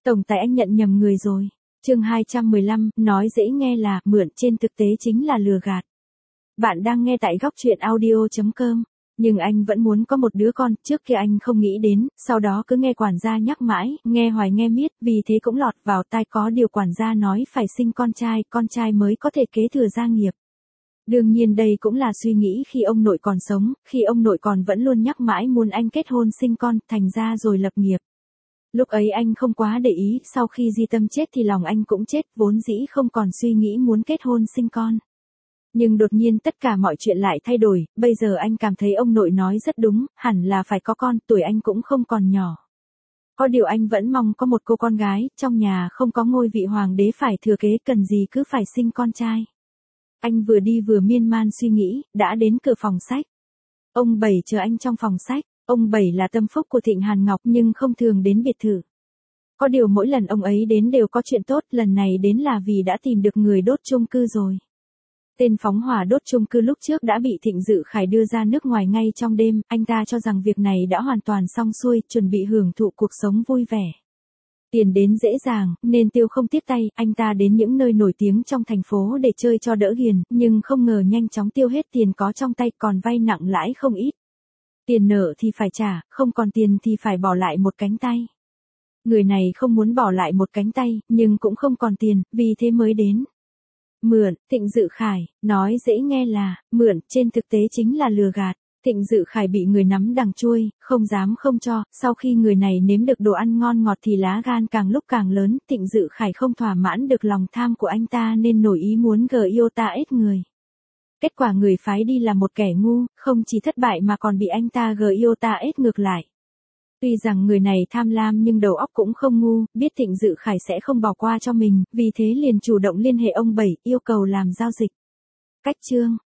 Tổng tài anh nhận nhầm người rồi. Chương 215, nói dễ nghe là mượn, trên thực tế chính là lừa gạt. Bạn đang nghe tại góc truyện audio.com. Nhưng anh vẫn muốn có một đứa con, trước kia anh không nghĩ đến, sau đó cứ nghe quản gia nhắc mãi, nghe hoài nghe miết, vì thế cũng lọt vào tai có điều quản gia nói phải sinh con trai mới có thể kế thừa gia nghiệp. Đương nhiên đây cũng là suy nghĩ khi ông nội còn sống, khi ông nội còn vẫn luôn nhắc mãi muốn anh kết hôn sinh con, thành ra rồi lập nghiệp. Lúc ấy anh không quá để ý, sau khi Di Tâm chết thì lòng anh cũng chết, vốn dĩ không còn suy nghĩ muốn kết hôn sinh con. Nhưng đột nhiên tất cả mọi chuyện lại thay đổi, bây giờ anh cảm thấy ông nội nói rất đúng, hẳn là phải có con, tuổi anh cũng không còn nhỏ. Có điều anh vẫn mong có một cô con gái, trong nhà không có ngôi vị hoàng đế phải thừa kế, cần gì cứ phải sinh con trai. Anh vừa đi vừa miên man suy nghĩ, đã đến cửa phòng sách. Ông Bảy chờ anh trong phòng sách. Ông Bảy là tâm phúc của Thịnh Hàn Ngọc nhưng không thường đến biệt thự. Có điều mỗi lần ông ấy đến đều có chuyện tốt, lần này đến là vì đã tìm được người đốt chung cư rồi. Tên phóng hỏa đốt chung cư lúc trước đã bị Thịnh Dự Khải đưa ra nước ngoài ngay trong đêm, anh ta cho rằng việc này đã hoàn toàn xong xuôi, chuẩn bị hưởng thụ cuộc sống vui vẻ. Tiền đến dễ dàng, nên tiêu không tiếc tay, anh ta đến những nơi nổi tiếng trong thành phố để chơi cho đỡ ghiền, nhưng không ngờ nhanh chóng tiêu hết tiền có trong tay, còn vay nặng lãi không ít. Tiền nợ thì phải trả, không còn tiền thì phải bỏ lại một cánh tay. Người này không muốn bỏ lại một cánh tay, nhưng cũng không còn tiền, vì thế mới đến. Mượn, Thịnh Dự Khải, nói dễ nghe là, mượn, trên thực tế chính là lừa gạt. Thịnh Dự Khải bị người nắm đằng chuôi, không dám không cho, sau khi người này nếm được đồ ăn ngon ngọt thì lá gan càng lúc càng lớn, Thịnh Dự Khải không thỏa mãn được lòng tham của anh ta nên nổi ý muốn Iota ết người. Kết quả người phái đi là một kẻ ngu, không chỉ thất bại mà còn bị anh ta Iota ết ngược lại. Tuy rằng người này tham lam nhưng đầu óc cũng không ngu, biết Thịnh Dự Khải sẽ không bỏ qua cho mình, vì thế liền chủ động liên hệ ông Bảy, yêu cầu làm giao dịch. Cách chương